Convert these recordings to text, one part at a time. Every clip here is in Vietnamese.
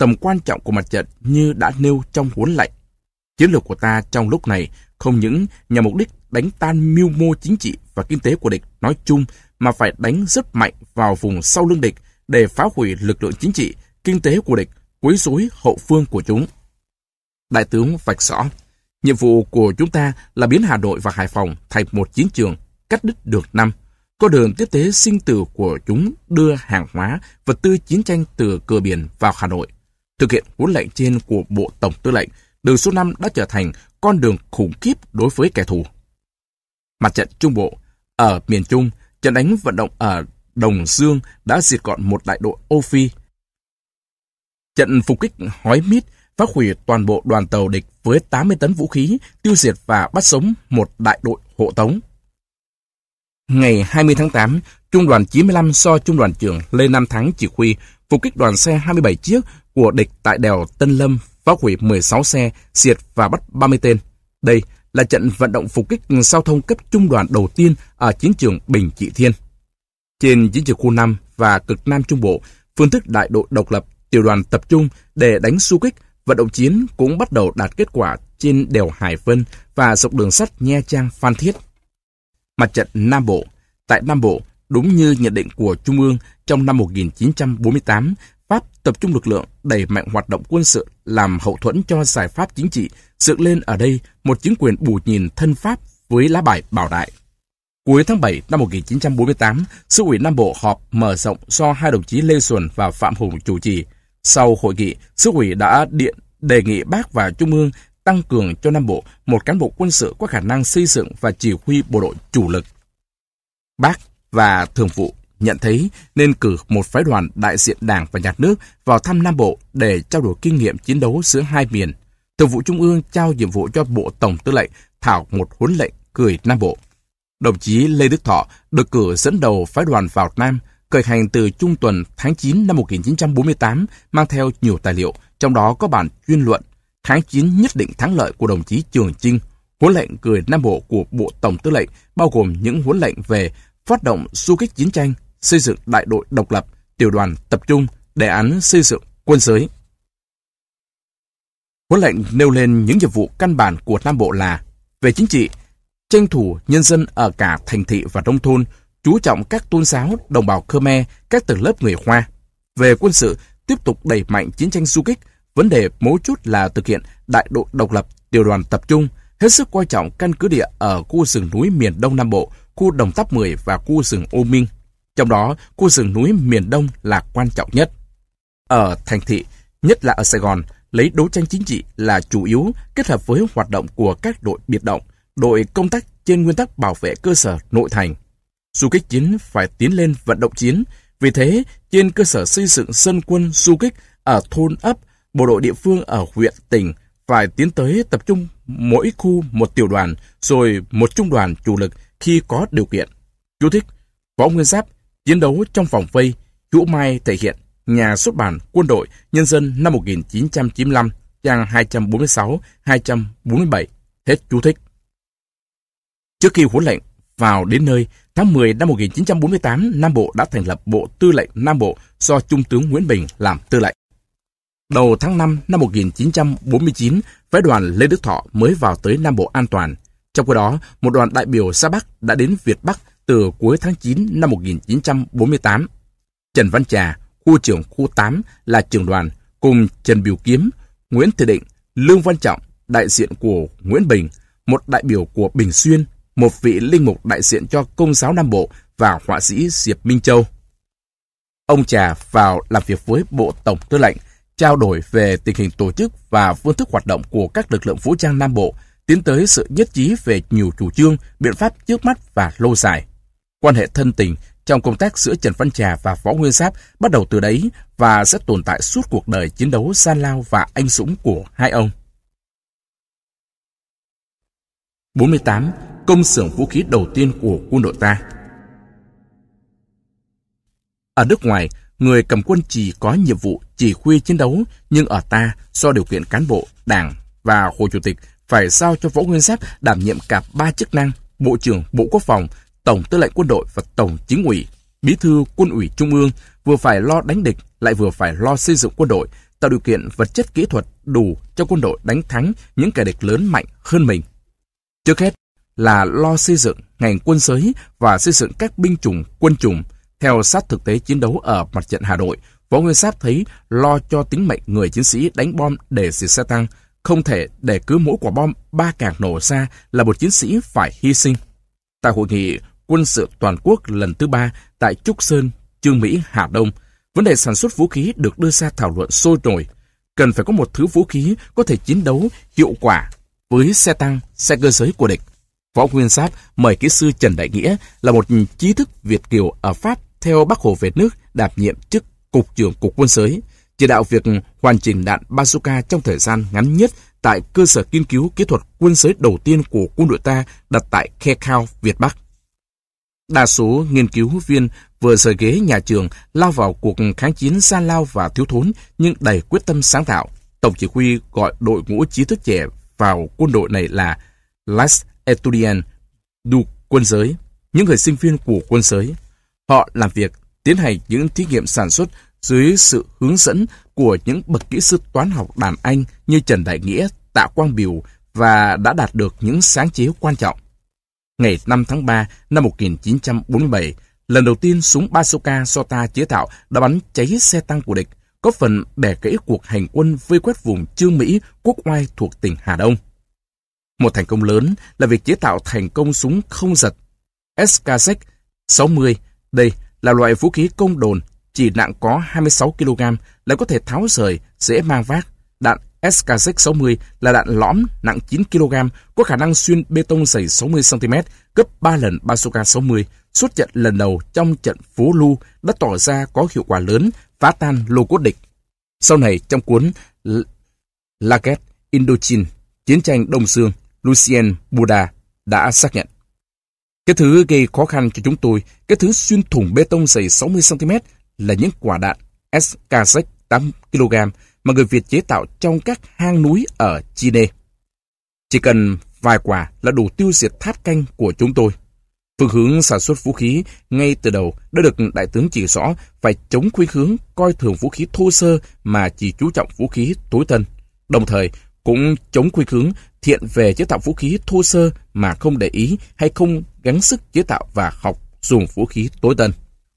tầm quan trọng của mặt trận như đã nêu trong huấn lệnh. Chiến lược của ta trong lúc này không những nhằm mục đích đánh tan mưu mô chính trị và kinh tế của địch nói chung, mà phải đánh rất mạnh vào vùng sau lưng địch để phá hủy lực lượng chính trị, kinh tế của địch, quấy rối hậu phương của chúng. Đại tướng vạch rõ, nhiệm vụ của chúng ta là biến Hà Nội và Hải Phòng thành một chiến trường, cắt đứt đường năm, con đường tiếp tế sinh tử của chúng đưa hàng hóa, vật tư chiến tranh từ cửa biển vào Hà Nội. Thực hiện huấn lệnh trên của Bộ Tổng Tư lệnh, đường số 5 đã trở thành con đường khủng khiếp đối với kẻ thù. Mặt trận Trung Bộ, ở miền Trung, trận đánh vận động ở Đồng Dương đã diệt gọn một đại đội Âu Phi. Trận phục kích Hói Mít phá hủy toàn bộ đoàn tàu địch với 80 tấn vũ khí, tiêu diệt và bắt sống một đại đội hộ tống. Ngày 20 tháng 8, Trung đoàn 95 do Trung đoàn trưởng Lê Nam Thắng chỉ huy phục kích đoàn xe 27 chiếc của địch tại đèo Tân Lâm, phá hủy 16 xe, diệt và bắt 30 tên. Đây là trận vận động phục kích giao thông cấp trung đoàn đầu tiên ở chiến trường Bình Trị Thiên. Trên chiến trường khu 5 và cực Nam Trung Bộ, phương thức đại đội độc lập, tiểu đoàn tập trung để đánh xung kích, vận động chiến cũng bắt đầu đạt kết quả trên đèo Hải Vân và dọc đường sắt Nha Trang Phan Thiết. Mặt trận Nam Bộ, tại Nam Bộ, đúng như nhận định của Trung ương trong năm 1948, Pháp tập trung lực lượng đẩy mạnh hoạt động quân sự làm hậu thuẫn cho giải pháp chính trị, dựng lên ở đây một chính quyền bù nhìn thân Pháp với lá bài bảo đại. Cuối tháng 7 năm 1948, Xứ ủy Nam Bộ họp mở rộng do hai đồng chí Lê Duẩn và Phạm Hùng chủ trì. Sau hội nghị, Xứ ủy đã điện đề nghị Bác và Trung ương tăng cường cho Nam Bộ một cán bộ quân sự có khả năng xây dựng và chỉ huy bộ đội chủ lực. Bác và Thường vụ nhận thấy nên cử một phái đoàn đại diện Đảng và Nhà nước vào thăm Nam Bộ để trao đổi kinh nghiệm chiến đấu giữa hai miền. Thường vụ Trung ương trao nhiệm vụ cho Bộ Tổng Tư lệnh thảo một huấn lệnh gửi Nam Bộ. Đồng chí Lê Đức Thọ được cử dẫn đầu phái đoàn vào Nam, khởi hành từ trung tuần tháng 9 năm 1948, mang theo nhiều tài liệu, trong đó có bản chuyên luận kháng chiến nhất định thắng lợi của đồng chí Trường Chinh. Huấn lệnh gửi Nam Bộ của Bộ Tổng Tư lệnh bao gồm những huấn lệnh về phát động xung kích chiến tranh, xây dựng đại đội độc lập, tiểu đoàn tập trung, đề án xây dựng quân giới. Huấn lệnh nêu lên những nhiệm vụ căn bản của Nam Bộ là: về chính trị, tranh thủ nhân dân ở cả thành thị và nông thôn, chú trọng các tôn giáo, đồng bào Khmer, các tầng lớp người Hoa. Về quân sự, tiếp tục đẩy mạnh chiến tranh du kích, vấn đề mấu chốt là thực hiện đại đội độc lập, tiểu đoàn tập trung, hết sức coi trọng căn cứ địa ở khu rừng núi miền Đông Nam Bộ, khu Đồng Tháp 10 và khu rừng Ô Minh. Trong đó, khu rừng núi miền Đông là quan trọng nhất. Ở thành thị, nhất là ở Sài Gòn, lấy đấu tranh chính trị là chủ yếu, kết hợp với hoạt động của các đội biệt động, đội công tác trên nguyên tắc bảo vệ cơ sở nội thành. Du kích chiến phải tiến lên vận động chiến, vì thế trên cơ sở xây dựng dân quân du kích ở thôn ấp, bộ đội địa phương ở huyện, tỉnh phải tiến tới tập trung mỗi khu một tiểu đoàn, rồi một trung đoàn chủ lực khi có điều kiện. Chú thích: Võ Nguyên Giáp, Chiến đấu trong vòng vây, Hữu Mai thể hiện, Nhà xuất bản Quân đội Nhân dân năm 1995, trang 246-247. Hết chú thích. Trước khi huấn lệnh vào đến nơi, tháng 10 năm 1948, Nam Bộ đã thành lập Bộ Tư lệnh Nam Bộ do Trung tướng Nguyễn Bình làm tư lệnh. Đầu tháng 5 năm 1949, phái đoàn Lê Đức Thọ mới vào tới Nam Bộ an toàn. Trong khi đó, một đoàn đại biểu ra Bắc đã đến Việt Bắc từ cuối tháng 9 năm 1948. Trần Văn Trà, khu trưởng khu 8 là trưởng đoàn, cùng Trần Biểu Kiếm, Nguyễn Thị Định, Lương Văn Trọng, đại diện của Nguyễn Bình, một đại biểu của Bình Xuyên, một vị linh mục đại diện cho Công giáo Nam Bộ và họa sĩ Diệp Minh Châu. Ông Trà vào làm việc với Bộ Tổng Tư lệnh, trao đổi về tình hình tổ chức và phương thức hoạt động của các lực lượng vũ trang Nam Bộ, tiến tới sự nhất trí về nhiều chủ trương, biện pháp trước mắt và lâu dài. Quan hệ thân tình trong công tác giữa Trần Văn Trà và Võ Nguyên Giáp bắt đầu từ đấy và sẽ tồn tại suốt cuộc đời chiến đấu gian lao và anh dũng của hai ông. 48. Công xưởng vũ khí đầu tiên của quân đội ta. Ở nước ngoài, người cầm quân chỉ có nhiệm vụ chỉ huy chiến đấu, nhưng ở ta, do điều kiện cán bộ, Đảng và Hồ Chủ tịch phải giao cho Võ Nguyên Giáp đảm nhiệm cả 3 chức năng: Bộ trưởng Bộ Quốc phòng, Tổng Tư lệnh Quân đội và Tổng Chính ủy, Bí thư Quân ủy Trung ương, vừa phải lo đánh địch lại vừa phải lo xây dựng quân đội, tạo điều kiện vật chất kỹ thuật đủ cho quân đội đánh thắng những kẻ địch lớn mạnh hơn mình. Trước hết là lo xây dựng ngành quân giới và xây dựng các binh chủng, quân chủng. Theo sát thực tế chiến đấu ở mặt trận Hà Nội, Võ Nguyên Giáp thấy lo cho tính mệnh người chiến sĩ đánh bom để diệt xe tăng, không thể để cứ mỗi quả bom 3 càng nổ ra là một chiến sĩ phải hy sinh. Tại hội nghị quân sự toàn quốc lần thứ 3 tại Trúc Sơn, Chương Mỹ, Hà Đông, vấn đề sản xuất vũ khí được đưa ra thảo luận sôi nổi. Cần phải có một thứ vũ khí có thể chiến đấu hiệu quả với xe tăng, xe cơ giới của địch. Võ Nguyên Giáp mời kỹ sư Trần Đại Nghĩa là một trí thức Việt kiều ở Pháp theo Bác Hồ về nước đảm nhiệm chức Cục trưởng Cục Quân giới, chỉ đạo việc hoàn chỉnh đạn bazooka trong thời gian ngắn nhất tại cơ sở nghiên cứu kỹ thuật quân giới đầu tiên của quân đội ta đặt tại Khe Khao, Việt Bắc. Đa số nghiên cứu viên vừa rời ghế nhà trường lao vào cuộc kháng chiến gian lao và thiếu thốn nhưng đầy quyết tâm sáng tạo. Tổng chỉ huy gọi đội ngũ trí thức trẻ vào quân đội này là Les Etudiants du quân giới, những người sinh viên của quân giới. Họ làm việc, tiến hành những thí nghiệm sản xuất dưới sự hướng dẫn của những bậc kỹ sư toán học đàn Anh như Trần Đại Nghĩa, Tạ Quang Biểu và đã đạt được những sáng chế quan trọng. Ngày 5 tháng 3 năm 1947, lần đầu tiên súng bazooka do ta chế tạo đã bắn cháy xe tăng của địch, có phần bẻ gãy cuộc hành quân vây quét vùng Chương Mỹ, Quốc Oai thuộc tỉnh Hà Đông. Một thành công lớn là việc chế tạo thành công súng không giật SKZ-60. Đây là loại vũ khí công đồn, chỉ nặng có 26 kg, lại có thể tháo rời, dễ mang vác. Đạn SKZ-60 là đạn lõm nặng 9 kg, có khả năng xuyên bê tông dày 60 cm, gấp 3 lần bazooka 60. Xuất trận lần đầu trong trận Phố Lu đã tỏ ra có hiệu quả lớn, phá tan lô cốt địch. Sau này trong cuốn La Guerre Indochine, Chiến tranh Đông Dương, Lucien Buda đã xác nhận. Cái thứ gây khó khăn cho chúng tôi, cái thứ xuyên thủng bê tông dày 60 cm là những quả đạn SKZ 8 kg mà người Việt chế tạo trong các hang núi ở Chile. Chỉ cần vài quả là đủ tiêu diệt tháp canh của chúng tôi. Phương hướng sản xuất vũ khí ngay từ đầu đã được Đại tướng chỉ rõ, phải chống khuynh hướng coi thường vũ khí thô sơ mà chỉ chú trọng vũ khí tối tân. Đồng thời cũng chống khuynh hướng thiện về chế tạo vũ khí thô sơ mà không để ý hay không gắng sức chế tạo và học dùng vũ khí tối tân.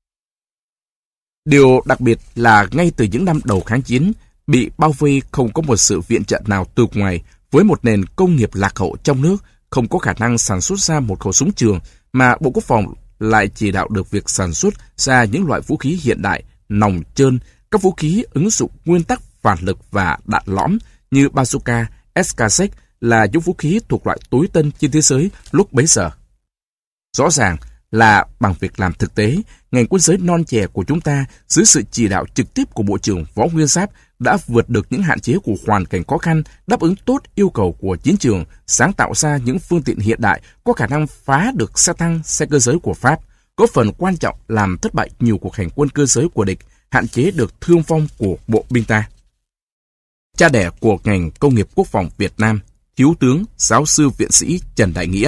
Điều đặc biệt là ngay từ những năm đầu kháng chiến, bị bao vây không có một sự viện trợ nào từ ngoài, với một nền công nghiệp lạc hậu trong nước, không có khả năng sản xuất ra một khẩu súng trường, mà Bộ Quốc phòng lại chỉ đạo được việc sản xuất ra những loại vũ khí hiện đại, nòng trơn, các vũ khí ứng dụng nguyên tắc phản lực và đạn lõm như bazooka, SKZ là những vũ khí thuộc loại tối tân trên thế giới lúc bấy giờ. Rõ ràng là bằng việc làm thực tế, ngành quân giới non trẻ của chúng ta dưới sự chỉ đạo trực tiếp của Bộ trưởng Võ Nguyên Giáp đã vượt được những hạn chế của hoàn cảnh khó khăn, đáp ứng tốt yêu cầu của chiến trường, sáng tạo ra những phương tiện hiện đại có khả năng phá được xe tăng, xe cơ giới của Pháp, có phần quan trọng làm thất bại nhiều cuộc hành quân cơ giới của địch, hạn chế được thương vong của bộ binh ta. Cha đẻ của ngành công nghiệp quốc phòng Việt Nam, Thiếu tướng Giáo sư Viện sĩ Trần Đại Nghĩa,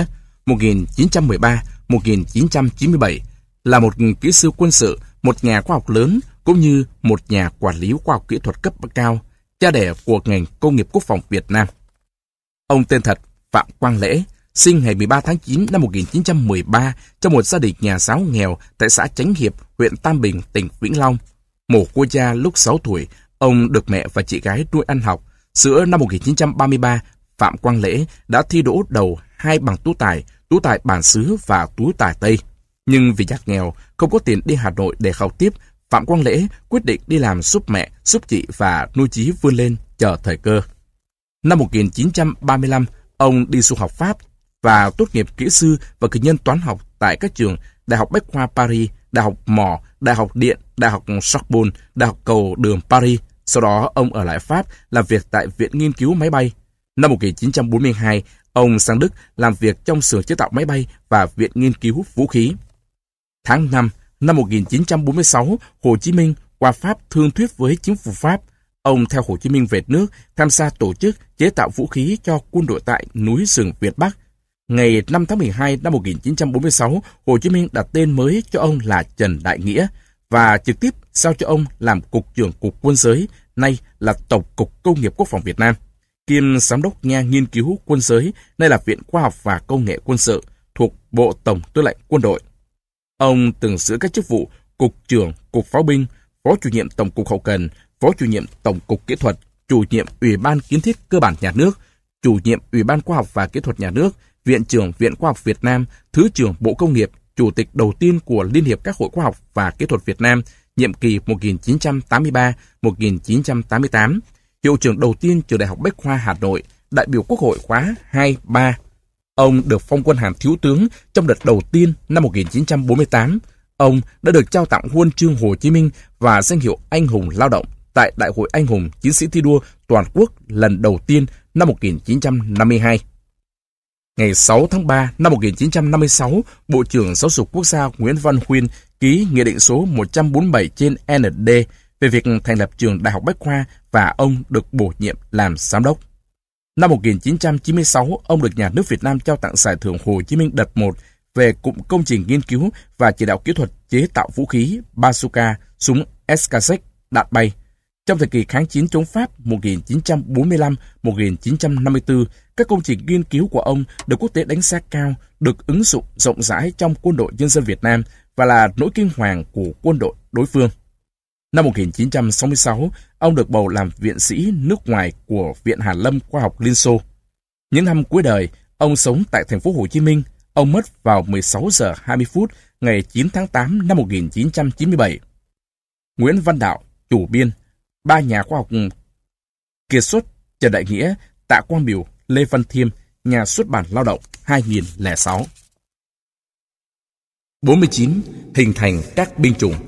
1913-1997, là một kỹ sư quân sự, một nhà khoa học lớn, cũng như một nhà quản lý khoa học kỹ thuật cấp cao, cha đẻ của ngành công nghiệp quốc phòng Việt Nam. Ông tên thật Phạm Quang Lễ, sinh ngày 13 tháng 9 năm 1913 trong một gia đình nhà giáo nghèo tại xã Chánh Hiệp, huyện Tam Bình, tỉnh Vĩnh Long. Mồ côi cha lúc 6 tuổi, ông được mẹ và chị gái nuôi ăn học. Giữa năm 1933, Phạm Quang Lễ đã thi đỗ đầu 2 bằng tú tài bản xứ và tú tài Tây. Nhưng vì nhà nghèo, không có tiền đi Hà Nội để học tiếp, Phạm Quang Lễ quyết định đi làm giúp mẹ, giúp chị và nuôi chí vươn lên chờ thời cơ. Năm 1935, ông đi du học Pháp và tốt nghiệp kỹ sư và cử nhân toán học tại các trường Đại học Bách khoa Paris, Đại học Mỏ, Đại học Điện, Đại học Sorbonne, Đại học Cầu Đường Paris. Sau đó, ông ở lại Pháp làm việc tại Viện Nghiên cứu Máy bay. Năm 1942, ông sang Đức làm việc trong xưởng chế tạo máy bay và Viện Nghiên cứu Vũ khí. Tháng 5 năm 1946, Hồ Chí Minh qua Pháp thương thuyết với chính phủ Pháp. Ông theo Hồ Chí Minh về nước, tham gia tổ chức chế tạo vũ khí cho quân đội tại núi rừng Việt Bắc. Ngày 5 tháng 12 năm 1946, Hồ Chí Minh đặt tên mới cho ông là Trần Đại Nghĩa. và trực tiếp giao cho ông làm Cục trưởng Cục Quân giới, nay là Tổng cục Công nghiệp Quốc phòng Việt Nam, kiêm Giám đốc Nhà Nghiên cứu Quân giới, nay là Viện Khoa học và Công nghệ Quân sự, thuộc Bộ Tổng Tư lệnh Quân đội. Ông từng giữ các chức vụ Cục trưởng Cục Pháo binh, Phó chủ nhiệm Tổng cục Hậu cần, Phó chủ nhiệm Tổng cục Kỹ thuật, Chủ nhiệm Ủy ban Kiến thiết Cơ bản Nhà nước, Chủ nhiệm Ủy ban Khoa học và Kỹ thuật Nhà nước, Viện trưởng Viện Khoa học Việt Nam, Thứ trưởng Bộ Công nghiệp, Chủ tịch đầu tiên của Liên hiệp các hội khoa học và kỹ thuật Việt Nam, nhiệm kỳ 1983-1988, hiệu trưởng đầu tiên trường Đại học Bách khoa Hà Nội, đại biểu Quốc hội khóa 2-3. Ông được phong quân hàm thiếu tướng trong đợt đầu tiên năm 1948. Ông đã được trao tặng huân chương Hồ Chí Minh và danh hiệu Anh hùng lao động tại Đại hội Anh hùng Chiến sĩ thi đua toàn quốc lần đầu tiên năm 1952. Ngày 6 tháng 3 năm 1956, Bộ trưởng Giáo dục Quốc gia Nguyễn Văn Huyên ký Nghị định số 147 trên ND về việc thành lập trường Đại học Bách khoa và ông được bổ nhiệm làm giám đốc. Năm 1996, ông được Nhà nước Việt Nam trao tặng Giải thưởng Hồ Chí Minh đợt 1 về cụm công trình nghiên cứu và chỉ đạo kỹ thuật chế tạo vũ khí, bazooka, súng SKS, đạn bay. Trong thời kỳ kháng chiến chống Pháp 1945-1954, các công trình nghiên cứu của ông được quốc tế đánh giá cao, được ứng dụng rộng rãi trong quân đội nhân dân Việt Nam và là nỗi kinh hoàng của quân đội đối phương. Năm 1966, ông được bầu làm viện sĩ nước ngoài của Viện Hàn lâm Khoa học Liên Xô. Những năm cuối đời, ông sống tại thành phố Hồ Chí Minh. Ông mất vào 16 giờ 20 phút ngày 9 tháng 8 năm 1997. Nguyễn Văn Đạo, chủ biên. Ba nhà khoa học kiệt xuất: Trần Đại Nghĩa, Tạ Quang Biểu, Lê Văn Thiêm, Nhà xuất bản Lao động, 2006. 49. Hình thành các binh chủng.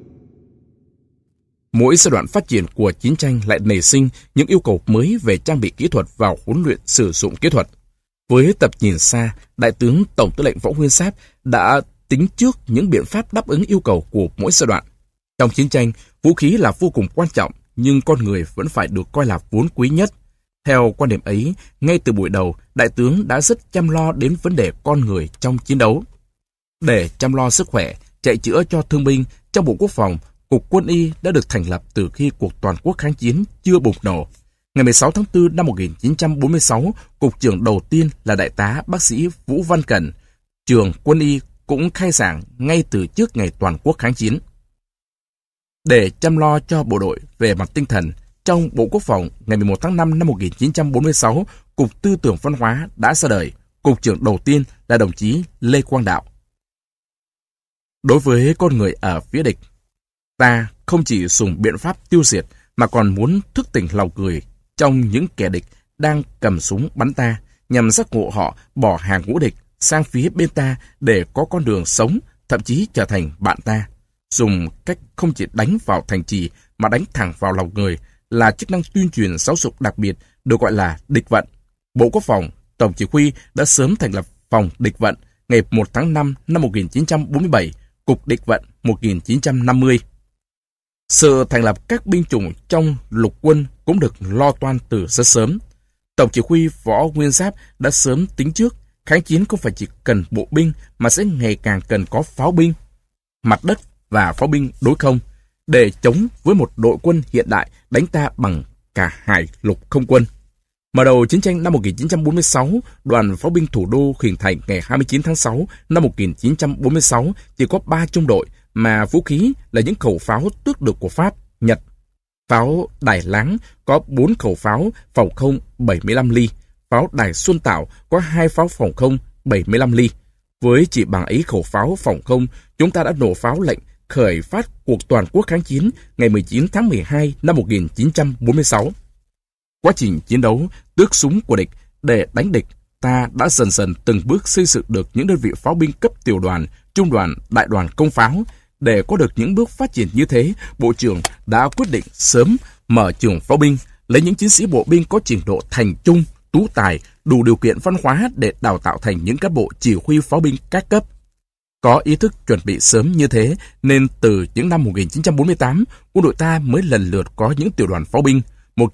Mỗi giai đoạn phát triển của chiến tranh lại nảy sinh những yêu cầu mới về trang bị kỹ thuật và huấn luyện sử dụng kỹ thuật. Với tầm nhìn xa, Đại tướng Tổng tư lệnh Võ Nguyên Giáp đã tính trước những biện pháp đáp ứng yêu cầu của mỗi giai đoạn. Trong chiến tranh, vũ khí là vô cùng quan trọng, nhưng con người vẫn phải được coi là vốn quý nhất. Theo quan điểm ấy, ngay từ buổi đầu, Đại tướng đã rất chăm lo đến vấn đề con người trong chiến đấu. Để chăm lo sức khỏe, chạy chữa cho thương binh, trong Bộ Quốc phòng, Cục Quân y đã được thành lập từ khi cuộc toàn quốc kháng chiến chưa bùng nổ. Ngày 16 tháng 4 năm 1946, Cục trưởng đầu tiên là Đại tá bác sĩ Vũ Văn Cẩn. Trường Quân y cũng khai giảng ngay từ trước ngày toàn quốc kháng chiến. Để chăm lo cho bộ đội về mặt tinh thần, trong Bộ Quốc phòng ngày 11 tháng 5 năm 1946, Cục Tư tưởng Văn hóa đã ra đời. Cục trưởng đầu tiên là đồng chí Lê Quang Đạo. Đối với con người ở phía địch, ta không chỉ dùng biện pháp tiêu diệt mà còn muốn thức tỉnh lòng người trong những kẻ địch đang cầm súng bắn ta, nhằm giác ngộ họ bỏ hàng ngũ địch sang phía bên ta để có con đường sống, thậm chí trở thành bạn ta. Dùng cách không chỉ đánh vào thành trì mà đánh thẳng vào lòng người là chức năng tuyên truyền giáo dục đặc biệt được gọi là địch vận. Bộ Quốc phòng, Tổng chỉ huy đã sớm thành lập phòng địch vận ngày 1 tháng 5 năm 1947, Cục Địch vận 1950. Sự thành lập các binh chủng trong lục quân cũng được lo toan từ rất sớm. Tổng chỉ huy Võ Nguyên Giáp đã sớm tính trước, kháng chiến không phải chỉ cần bộ binh mà sẽ ngày càng cần có pháo binh, mặt đất và pháo binh đối không, để chống với một đội quân hiện đại đánh ta bằng cả hải lục không quân. Mở đầu chiến tranh năm 1946, đoàn pháo binh thủ đô hình thành ngày 29 tháng 6 năm 1946 chỉ có 3 trung đội, mà vũ khí là những khẩu pháo tước được của Pháp, Nhật. Pháo Đài Láng có 4 khẩu pháo phòng không 75 ly, pháo Đài Xuân Tảo có 2 pháo phòng không 75 ly. Với chỉ bằng ấy khẩu pháo phòng không, chúng ta đã nổ pháo lệnh khởi phát cuộc toàn quốc kháng chiến ngày 19 tháng 12 năm 1946. Quá trình chiến đấu, tước súng của địch để đánh địch, ta đã dần dần từng bước xây dựng được những đơn vị pháo binh cấp tiểu đoàn, trung đoàn, đại đoàn công pháo. Để có được những bước phát triển như thế, Bộ trưởng đã quyết định sớm mở trường pháo binh, lấy những chiến sĩ bộ binh có trình độ thành trung, tú tài, đủ điều kiện văn hóa để đào tạo thành những cán bộ chỉ huy pháo binh các cấp. Có ý thức chuẩn bị sớm như thế, nên từ những năm 1948, quân đội ta mới lần lượt có những tiểu đoàn pháo binh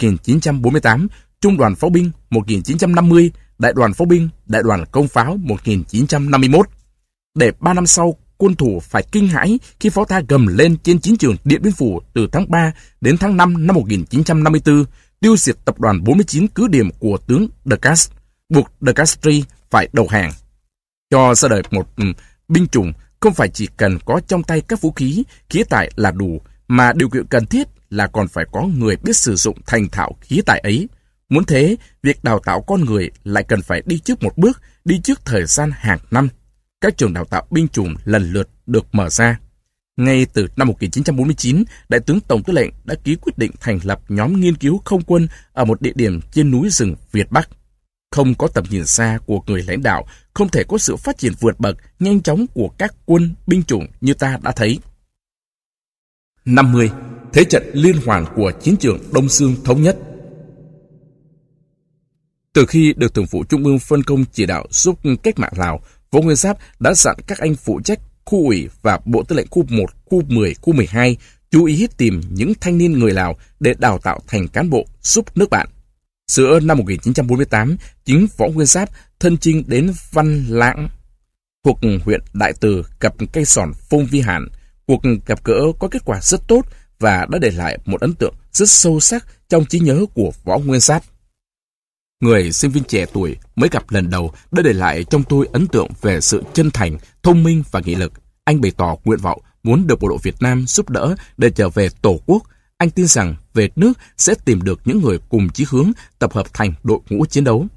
1948, trung đoàn pháo binh 1950, đại đoàn pháo binh, đại đoàn công pháo 1951. Để 3 năm sau quân thủ phải kinh hãi khi pháo ta gầm lên trên chiến trường Điện Biên Phủ từ tháng 3 đến tháng 5 năm 1954, tiêu diệt tập đoàn 49 cứ điểm của tướng De Castries, buộc De Castries phải đầu hàng. Cho ra đời một binh chủng không phải chỉ cần có trong tay các vũ khí, khí tài là đủ, mà điều kiện cần thiết là còn phải có người biết sử dụng thành thạo khí tài ấy. Muốn thế, việc đào tạo con người lại cần phải đi trước một bước, đi trước thời gian hàng năm. Các trường đào tạo binh chủng lần lượt được mở ra. Ngay từ năm 1949, Đại tướng Tổng tư lệnh đã ký quyết định thành lập nhóm nghiên cứu không quân ở một địa điểm trên núi rừng Việt Bắc. Không có tầm nhìn xa của người lãnh đạo, không thể có sự phát triển vượt bậc, nhanh chóng của các quân binh chủng như ta đã thấy. 50. Thế trận liên hoàn của chiến trường Đông Dương thống nhất. Từ khi được Thường vụ Trung ương phân công chỉ đạo giúp cách mạng Lào, Võ Nguyên Giáp đã dặn các anh phụ trách khu ủy và Bộ Tư lệnh khu 1, khu 10, khu 12 chú ý tìm những thanh niên người Lào để đào tạo thành cán bộ giúp nước bạn. Giữa năm 1948, chính Võ Nguyên Giáp thân chinh đến Văn Lãng thuộc huyện Đại Từ gặp cây sòn Phông Vi Hàn. Cuộc gặp gỡ có kết quả rất tốt và đã để lại một ấn tượng rất sâu sắc trong trí nhớ của Võ Nguyên Giáp. Người sinh viên trẻ tuổi mới gặp lần đầu đã để lại trong tôi ấn tượng về sự chân thành, thông minh và nghị lực. Anh bày tỏ nguyện vọng muốn được bộ đội Việt Nam giúp đỡ để trở về Tổ quốc. Anh tin rằng về nước sẽ tìm được những người cùng chí hướng tập hợp thành đội ngũ chiến đấu.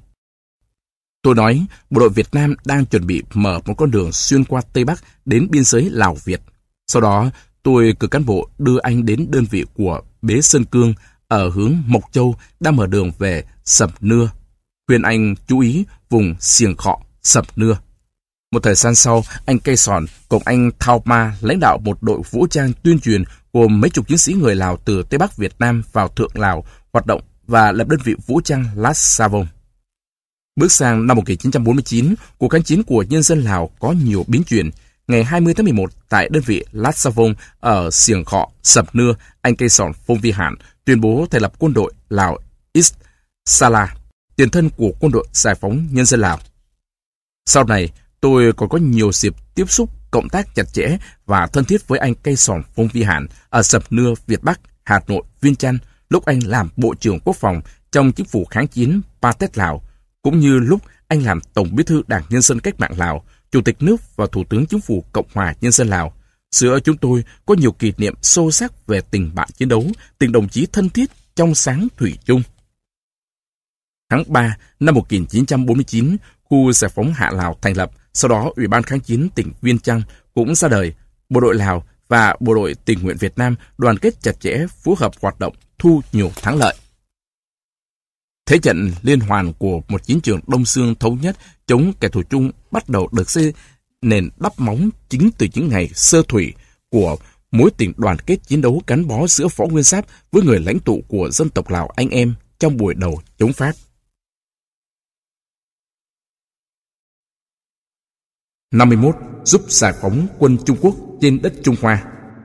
Tôi nói, bộ đội Việt Nam đang chuẩn bị mở một con đường xuyên qua Tây Bắc đến biên giới Lào-Việt. Sau đó, tôi cử cán bộ đưa anh đến đơn vị của Bế Sơn Cương ở hướng Mộc Châu đang mở đường về Sầm Nưa. Khuyên anh chú ý vùng Xiềng Khọ, Sầm Nưa. Một thời gian sau, anh Cây Sòn cùng anh Thao Ma lãnh đạo một đội vũ trang tuyên truyền gồm mấy chục chiến sĩ người Lào từ Tây Bắc Việt Nam vào Thượng Lào hoạt động và lập đơn vị vũ trang Lát Sa Vông. Bước sang năm 1949, cuộc kháng chiến của nhân dân Lào có nhiều biến chuyển. Ngày 20 tháng 11, tại đơn vị Lát Sa Vông ở Xiềng Khọ, Sầm Nưa, anh Cây Sòn Phông Vi Hàn tuyên bố thành lập quân đội Lào East Sala, tiền thân của quân đội giải phóng nhân dân Lào. Sau này, tôi còn có nhiều dịp tiếp xúc, cộng tác chặt chẽ và thân thiết với anh Cây Sòn Phông Vi Hàn ở Sầm Nưa, Việt Bắc, Hà Nội, Viêng Chăn, lúc anh làm Bộ trưởng Quốc phòng trong chính phủ kháng chiến Pathet Lào, cũng như lúc anh làm Tổng Bí thư Đảng Nhân dân Cách mạng Lào, Chủ tịch nước và Thủ tướng Chính phủ Cộng hòa Nhân dân Lào. Giữa chúng tôi có nhiều kỷ niệm sâu sắc về tình bạn chiến đấu, tình đồng chí thân thiết, trong sáng thủy chung. Tháng 3 năm 1949, khu giải phóng Hạ Lào thành lập, sau đó Ủy ban kháng chiến tỉnh Viêng Chăn cũng ra đời. Bộ đội Lào và Bộ đội Tình nguyện Việt Nam đoàn kết chặt chẽ, phối hợp hoạt động, thu nhiều thắng lợi. Thế trận liên hoàn của một chiến trường Đông Dương thống nhất chống kẻ thù chung bắt đầu được xây nền đắp móng chính từ những ngày sơ thủy của mối tình đoàn kết chiến đấu gắn bó giữa Võ Nguyên Giáp với người lãnh tụ của dân tộc Lào anh em trong buổi đầu chống Pháp. 51. Giúp giải phóng quân Trung Quốc trên đất Trung Hoa.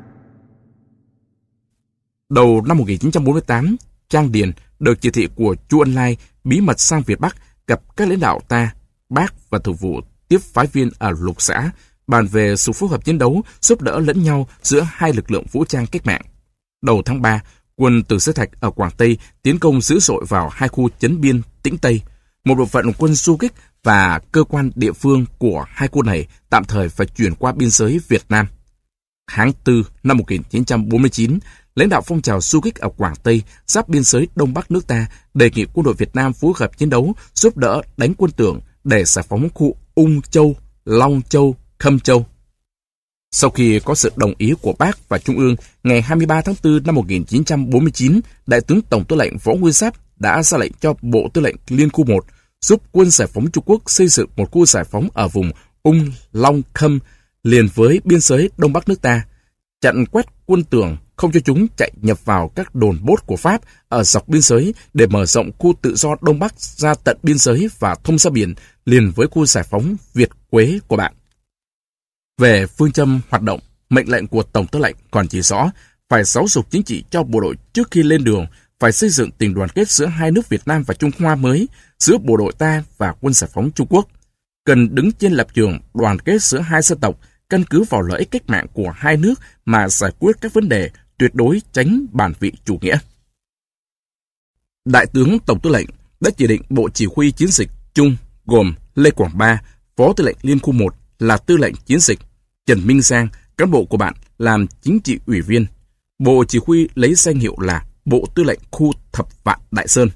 Đầu năm 1948, Trang Điền được chỉ thị của Chu Ân Lai bí mật sang Việt Bắc gặp các lãnh đạo ta, Bác và Thường vụ tiếp phái viên ở lục xã, bàn về sự phối hợp chiến đấu, giúp đỡ lẫn nhau giữa hai lực lượng vũ trang cách mạng. Đầu tháng 3, quân Từ Sơn Thạch ở Quảng Tây tiến công dữ dội vào hai khu trấn biên Tĩnh Tây. Một bộ phận quân du kích và cơ quan địa phương của hai khu này tạm thời phải chuyển qua biên giới Việt Nam. Tháng 4 năm 1949, lãnh đạo phong trào du kích ở Quảng Tây giáp biên giới Đông Bắc nước ta đề nghị quân đội Việt Nam phối hợp chiến đấu, giúp đỡ đánh quân Tưởng để giải phóng khu Ung Châu, Long Châu, Khâm Châu. Sau khi có sự đồng ý của Bác và Trung ương, ngày 23 tháng 4 năm 1949, Đại tướng Tổng tư lệnh Võ Nguyên Giáp đã ra lệnh cho Bộ Tư lệnh Liên khu 1 giúp quân giải phóng Trung Quốc xây dựng một khu giải phóng ở vùng Ung Long Khâm liền với biên giới Đông Bắc nước ta, chặn quét quân Tưởng không cho chúng chạy nhập vào các đồn bốt của Pháp ở dọc biên giới để mở rộng khu tự do Đông Bắc ra tận biên giới và thông ra biển liền với khu giải phóng Việt Quế của bạn. Về phương châm hoạt động, mệnh lệnh của Tổng tư lệnh còn chỉ rõ phải giáo dục chính trị cho bộ đội trước khi lên đường, phải xây dựng tình đoàn kết giữa hai nước Việt Nam và Trung Hoa mới, giữa bộ đội ta và quân giải phóng Trung Quốc. Cần đứng trên lập trường đoàn kết giữa hai dân tộc, căn cứ vào lợi ích cách mạng của hai nước mà giải quyết các vấn đề, tuyệt đối tránh bản vị chủ nghĩa. Đại tướng Tổng tư lệnh đã chỉ định Bộ Chỉ huy Chiến dịch chung gồm Lê Quảng Ba, Phó Tư lệnh Liên khu 1 là Tư lệnh Chiến dịch, Trần Minh Giang, cán bộ của bạn làm chính trị ủy viên. Bộ Chỉ huy lấy danh hiệu là Bộ Tư lệnh Khu Thập Vạn Đại Sơn.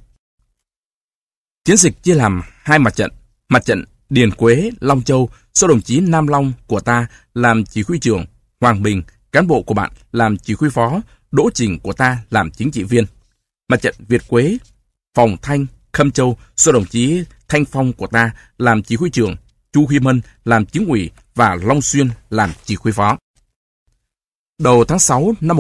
Chiến dịch chia làm hai mặt trận Điền Quế, Long Châu do đồng chí Nam Long của ta làm chỉ huy trưởng, Hoàng Bình, cán bộ của bạn làm chỉ huy phó, Đỗ Trình của ta làm chính trị viên. Mặt trận Việt Quế, Phòng Thanh, Khâm Châu do đồng chí Thanh Phong của ta làm chỉ huy trưởng, Chu Huy Mân làm chính ủy và Long Xuyên làm chỉ huy phó. Đầu tháng 6 năm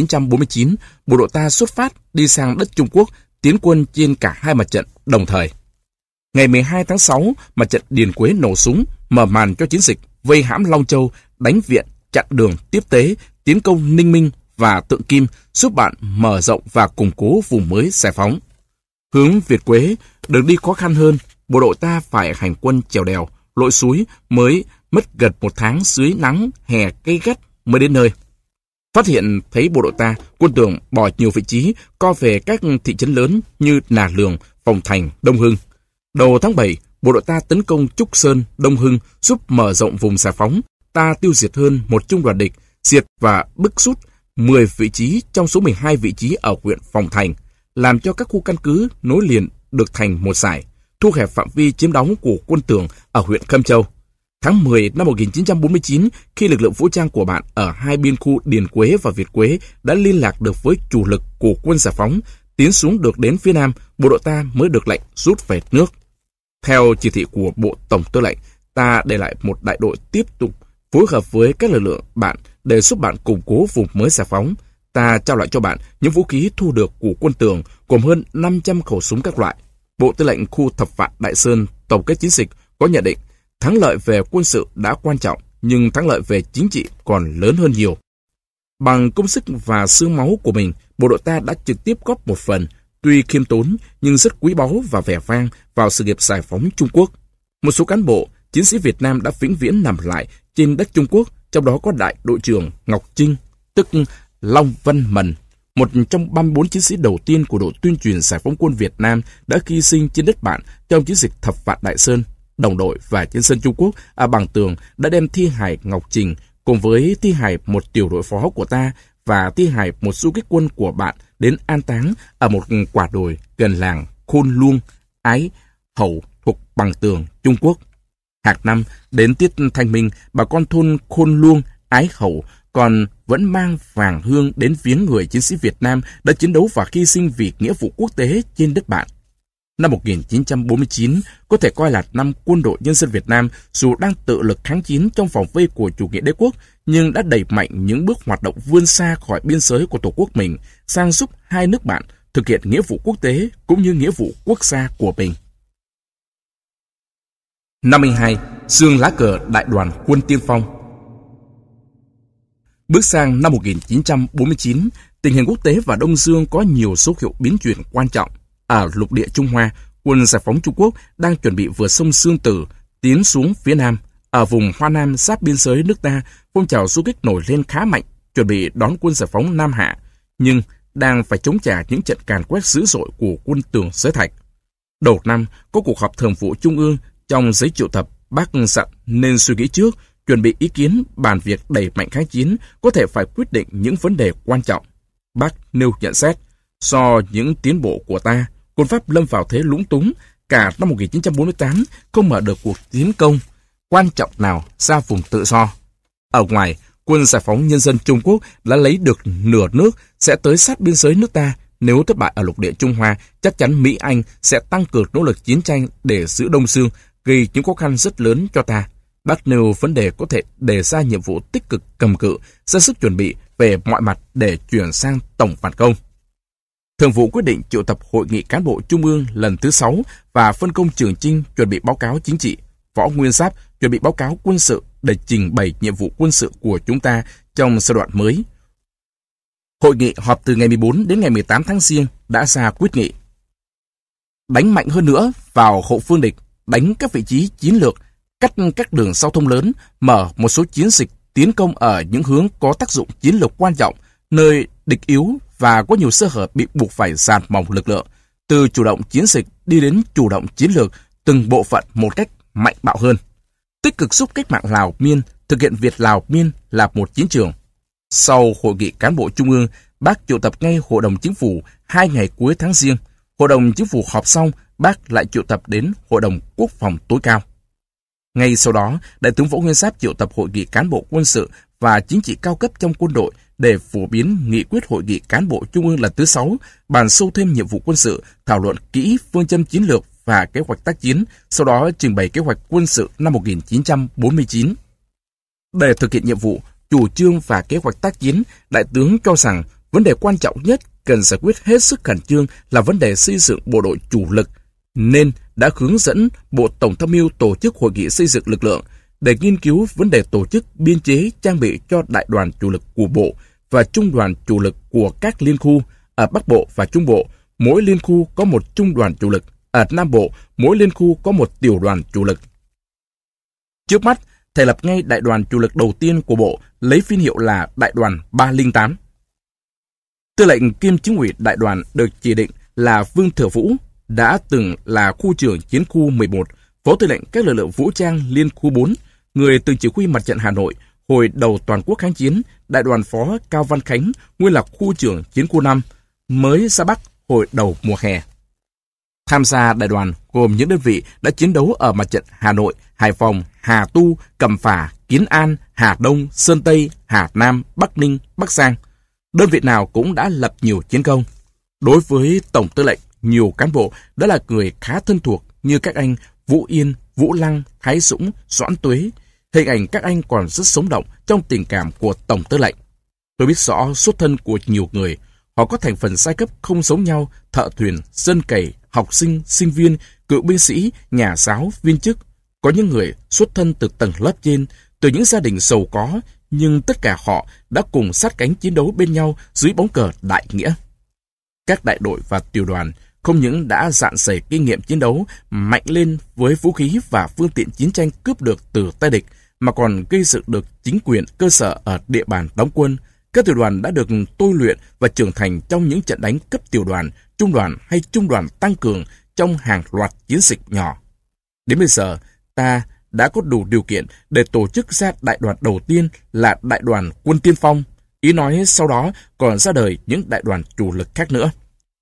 1949, bộ đội ta xuất phát đi sang đất Trung Quốc, tiến quân trên cả hai mặt trận đồng thời. Ngày 12 tháng 6, mặt trận Điền Quế nổ súng, mở màn cho chiến dịch vây hãm Long Châu, đánh viện, chặn đường, tiếp tế, tiến công Ninh Minh và Tượng Kim, giúp bạn mở rộng và củng cố vùng mới giải phóng. Hướng Việt Quế, đường đi khó khăn hơn, bộ đội ta phải hành quân trèo đèo, lội suối mới mất gần một tháng dưới nắng hè gay gắt mới đến nơi. Phát hiện thấy bộ đội ta, quân Tường bỏ nhiều vị trí, co về các thị trấn lớn như Nà Lường, Phòng Thành, Đông Hưng. Đầu tháng 7, bộ đội ta tấn công Trúc Sơn, Đông Hưng, giúp mở rộng vùng giải phóng. Ta tiêu diệt hơn một trung đoàn địch, diệt và bức rút 10 vị trí trong số 12 vị trí ở huyện Phòng Thành, làm cho các khu căn cứ nối liền được thành một dải, thu hẹp phạm vi chiếm đóng của quân Tường ở huyện Khâm Châu. Tháng 10 năm 1949, khi lực lượng vũ trang của bạn ở hai biên khu Điền Quế và Việt Quế đã liên lạc được với chủ lực của quân giải phóng, tiến xuống được đến phía Nam, bộ đội ta mới được lệnh rút về nước. Theo chỉ thị của Bộ Tổng tư lệnh, ta để lại một đại đội tiếp tục phối hợp với các lực lượng bạn để giúp bạn củng cố vùng mới giải phóng. Ta trao lại cho bạn những vũ khí thu được của quân Tường gồm hơn 500 khẩu súng các loại. Bộ Tư lệnh Khu Thập Vạn Đại Sơn tổng kết chiến dịch có nhận định thắng lợi về quân sự đã quan trọng, nhưng thắng lợi về chính trị còn lớn hơn nhiều. Bằng công sức và xương máu của mình, bộ đội ta đã trực tiếp góp một phần, tuy khiêm tốn nhưng rất quý báu và vẻ vang vào sự nghiệp giải phóng Trung Quốc. Một số cán bộ, chiến sĩ Việt Nam đã vĩnh viễn nằm lại trên đất Trung Quốc, trong đó có đại đội trưởng Ngọc Trinh, tức Long Văn Mần, một trong 34 chiến sĩ đầu tiên của đội tuyên truyền giải phóng quân Việt Nam đã hy sinh trên đất bạn trong chiến dịch Thập Vạn Đại Sơn. Đồng đội và nhân dân Trung Quốc ở Bằng Tường đã đem thi hài Ngọc Trình cùng với thi hài một tiểu đội phó của ta và thi hài một du kích quân của bạn đến an táng ở một quả đồi gần làng Khôn Luông, Ái Hậu thuộc Bằng Tường, Trung Quốc. Hàng năm đến tiết Thanh Minh, bà con thôn Khôn Luông, Ái Hậu còn vẫn mang vàng hương đến viếng người chiến sĩ Việt Nam đã chiến đấu và hy sinh vì nghĩa vụ quốc tế trên đất bạn. Năm 1949 có thể coi là năm quân đội nhân dân Việt Nam dù đang tự lực kháng chiến trong vòng vây của chủ nghĩa đế quốc, nhưng đã đẩy mạnh những bước hoạt động vươn xa khỏi biên giới của tổ quốc mình sang giúp hai nước bạn thực hiện nghĩa vụ quốc tế cũng như nghĩa vụ quốc gia của mình. 52. Xương lá cờ Đại đoàn quân tiên phong. Bước sang năm 1949, tình hình quốc tế và Đông Dương có nhiều dấu hiệu biến chuyển quan trọng. Ở lục địa Trung Hoa, quân giải phóng Trung Quốc đang chuẩn bị vượt sông Sương Tử tiến xuống phía Nam. Ở vùng Hoa Nam giáp biên giới nước ta, phong trào du kích nổi lên khá mạnh, chuẩn bị đón quân giải phóng Nam Hạ, nhưng đang phải chống trả những trận càn quét dữ dội của quân Tường Giới Thạch. Đầu năm, có cuộc họp thường vụ Trung ương, trong giấy triệu tập, Bác dặn nên suy nghĩ trước, chuẩn bị ý kiến bàn việc đẩy mạnh kháng chiến, có thể phải quyết định những vấn đề quan trọng. Bác nêu nhận xét, do những tiến bộ của ta, quân Pháp lâm vào thế lúng túng, cả năm 1948 không mở được cuộc tiến công quan trọng nào ra vùng tự do. Ở ngoài, quân giải phóng nhân dân Trung Quốc đã lấy được nửa nước sẽ tới sát biên giới nước ta. Nếu thất bại ở lục địa Trung Hoa, chắc chắn Mỹ Anh sẽ tăng cường nỗ lực chiến tranh để giữ Đông Dương, gây những khó khăn rất lớn cho ta. Bác nêu vấn đề có thể đề ra nhiệm vụ tích cực cầm cự, ra sức chuẩn bị về mọi mặt để chuyển sang tổng phản công. Thường vụ quyết định triệu tập Hội nghị cán bộ Trung ương lần thứ 6 và phân công Trường Chinh chuẩn bị báo cáo chính trị, Võ Nguyên Giáp chuẩn bị báo cáo quân sự để trình bày nhiệm vụ quân sự của chúng ta trong giai đoạn mới. Hội nghị họp từ ngày 14 đến ngày 18 tháng Giêng đã ra quyết nghị đánh mạnh hơn nữa vào hậu phương địch, đánh các vị trí chiến lược, cắt các đường giao thông lớn, mở một số chiến dịch tiến công ở những hướng có tác dụng chiến lược quan trọng, nơi địch yếu và có nhiều sơ hở bị buộc phải dàn mỏng lực lượng, từ chủ động chiến dịch đi đến chủ động chiến lược từng bộ phận một cách mạnh bạo hơn. Tích cực giúp cách mạng Lào Miên thực hiện Việt Lào Miên là một chiến trường. Sau hội nghị cán bộ trung ương, Bác triệu tập ngay Hội đồng Chính phủ 2 ngày cuối tháng Giêng. Hội đồng Chính phủ họp xong, Bác lại triệu tập đến Hội đồng Quốc phòng tối cao. Ngay sau đó, Đại tướng Võ Nguyên Giáp triệu tập hội nghị cán bộ quân sự và chính trị cao cấp trong quân đội để phổ biến nghị quyết hội nghị cán bộ trung ương lần thứ 6, bàn sâu thêm nhiệm vụ quân sự, thảo luận kỹ phương châm chiến lược và kế hoạch tác chiến, sau đó trình bày kế hoạch quân sự năm 1949. Để thực hiện nhiệm vụ, chủ trương và kế hoạch tác chiến, Đại tướng cho rằng vấn đề quan trọng nhất cần giải quyết hết sức khẩn trương là vấn đề xây dựng bộ đội chủ lực, nên đã hướng dẫn Bộ Tổng tham mưu tổ chức hội nghị xây dựng lực lượng để nghiên cứu vấn đề tổ chức biên chế trang bị cho đại đoàn chủ lực của Bộ và trung đoàn chủ lực của các liên khu. Ở Bắc Bộ và Trung Bộ, mỗi liên khu có một trung đoàn chủ lực. Ở Nam Bộ, mỗi liên khu có một tiểu đoàn chủ lực. Trước mắt, thành lập ngay đại đoàn chủ lực đầu tiên của Bộ, lấy phiên hiệu là Đại đoàn 308. Tư lệnh kiêm chính ủy đại đoàn được chỉ định là Vương Thừa Vũ, đã từng là khu trưởng chiến khu 11, phó tư lệnh các lực lượng vũ trang liên khu 4, người từng chỉ huy mặt trận Hà Nội hồi đầu toàn quốc kháng chiến. Đại đoàn phó Cao Văn Khánh, nguyên là khu trưởng chiến khu 5, mới ra Bắc hồi đầu mùa hè. Tham gia đại đoàn gồm những đơn vị đã chiến đấu ở mặt trận Hà Nội, Hải Phòng, Hà Tu, Cẩm Phả, Kiến An, Hà Đông, Sơn Tây, Hà Nam, Bắc Ninh, Bắc Giang. Đơn vị nào cũng đã lập nhiều chiến công. Đối với Tổng tư lệnh, nhiều cán bộ đã là người khá thân thuộc như các anh Vũ Yên, Vũ Lăng, Thái Dũng, Doãn Tuế. Hình ảnh các anh còn rất sống động trong tình cảm của Tổng tư lệnh. Tôi biết rõ xuất thân của nhiều người. Họ có thành phần giai cấp không giống nhau: thợ thuyền, dân cày, học sinh, sinh viên, cựu binh sĩ, nhà giáo, viên chức. Có những người xuất thân từ tầng lớp trên, từ những gia đình giàu có, nhưng tất cả họ đã cùng sát cánh chiến đấu bên nhau dưới bóng cờ đại nghĩa. Các đại đội và tiểu đoàn không những đã dạn dày kinh nghiệm chiến đấu, mạnh lên với vũ khí và phương tiện chiến tranh cướp được từ tay địch, mà còn gây dựng được chính quyền cơ sở ở địa bàn đóng quân. Các tiểu đoàn đã được tôi luyện và trưởng thành trong những trận đánh cấp tiểu đoàn, trung đoàn hay trung đoàn tăng cường trong hàng loạt chiến dịch nhỏ. Đến bây giờ, ta đã có đủ điều kiện để tổ chức ra đại đoàn đầu tiên là Đại đoàn Quân Tiên Phong. Ý nói sau đó còn ra đời những đại đoàn chủ lực khác nữa.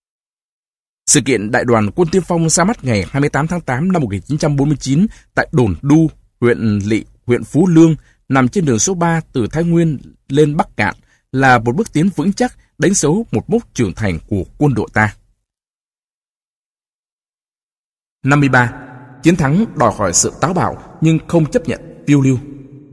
Sự kiện Đại đoàn Quân Tiên Phong ra mắt ngày 28 tháng 8 năm 1949 tại đồn Đu, huyện Lị, huyện Phú Lương, nằm trên đường số 3 từ Thái Nguyên lên Bắc Cạn, là một bước tiến vững chắc, đánh dấu một mốc trưởng thành của quân đội ta. 53. Chiến thắng đòi hỏi sự táo bạo nhưng không chấp nhận phiêu lưu.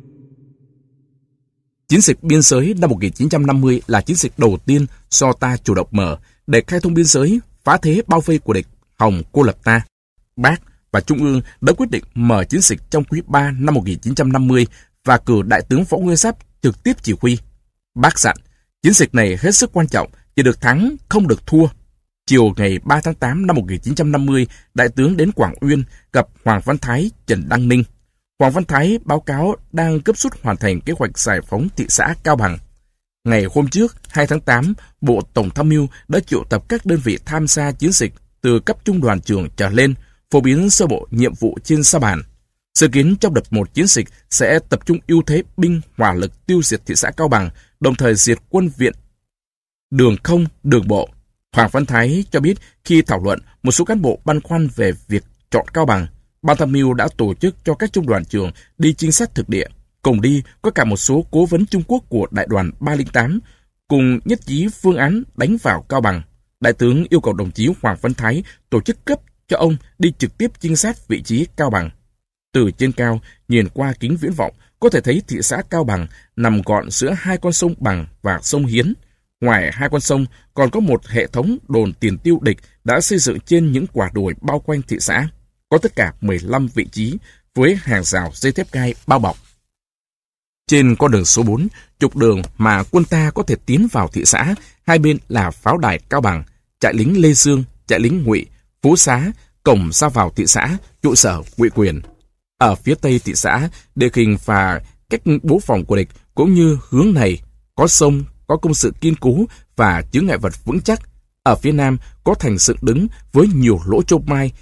Chiến dịch biên giới năm 1950 là chiến dịch đầu tiên do ta chủ động mở để khai thông biên giới, phá thế bao vây của địch hòng cô lập ta. Bác và Trung ương đã quyết định mở chiến dịch trong quý 3 năm 1950 và cử Đại tướng Võ Nguyên Giáp trực tiếp chỉ huy. Bác dặn, chiến dịch này hết sức quan trọng, chỉ được thắng, không được thua. Chiều ngày 3 tháng 8 năm 1950, Đại tướng đến Quảng Uyên gặp Hoàng Văn Thái, Trần Đăng Ninh. Hoàng Văn Thái báo cáo đang gấp rút hoàn thành kế hoạch giải phóng thị xã Cao Bằng. Ngày hôm trước, 2 tháng 8, Bộ Tổng tham mưu đã triệu tập các đơn vị tham gia chiến dịch từ cấp trung đoàn trưởng trở lên, phổ biến sơ bộ nhiệm vụ trên sa bàn. Dự kiến trong đợt 1 chiến dịch sẽ tập trung ưu thế binh hỏa lực tiêu diệt thị xã Cao Bằng, đồng thời diệt quân viện đường không, đường bộ. Hoàng Văn Thái cho biết khi thảo luận, một số cán bộ băn khoăn về việc chọn Cao Bằng, Ban tham mưu đã tổ chức cho các trung đoàn trưởng đi trinh sát thực địa. Cùng đi có cả một số cố vấn Trung Quốc của Đại đoàn 308, cùng nhất trí phương án đánh vào Cao Bằng. Đại tướng yêu cầu đồng chí Hoàng Văn Thái tổ chức cấp cho ông đi trực tiếp trinh sát vị trí Cao Bằng. Từ trên cao, nhìn qua kính viễn vọng, có thể thấy thị xã Cao Bằng nằm gọn giữa hai con sông Bằng và sông Hiến. Ngoài hai con sông, còn có một hệ thống đồn tiền tiêu địch đã xây dựng trên những quả đồi bao quanh thị xã. Có tất cả 15 vị trí với hàng rào dây thép gai bao bọc. Trên con đường số 4, trục đường mà quân ta có thể tiến vào thị xã, hai bên là pháo đài Cao Bằng, trại lính Lê Dương, trại lính Ngụy, Phú Xá, cổng ra vào thị xã, trụ sở Ngụy quyền. Ở phía tây thị xã, địa hình và cách bố phòng của địch cũng như hướng này có sông, có công sự kiên cố và chướng ngại vật vững chắc. Ở phía nam có thành dựng đứng với nhiều lỗ châu mai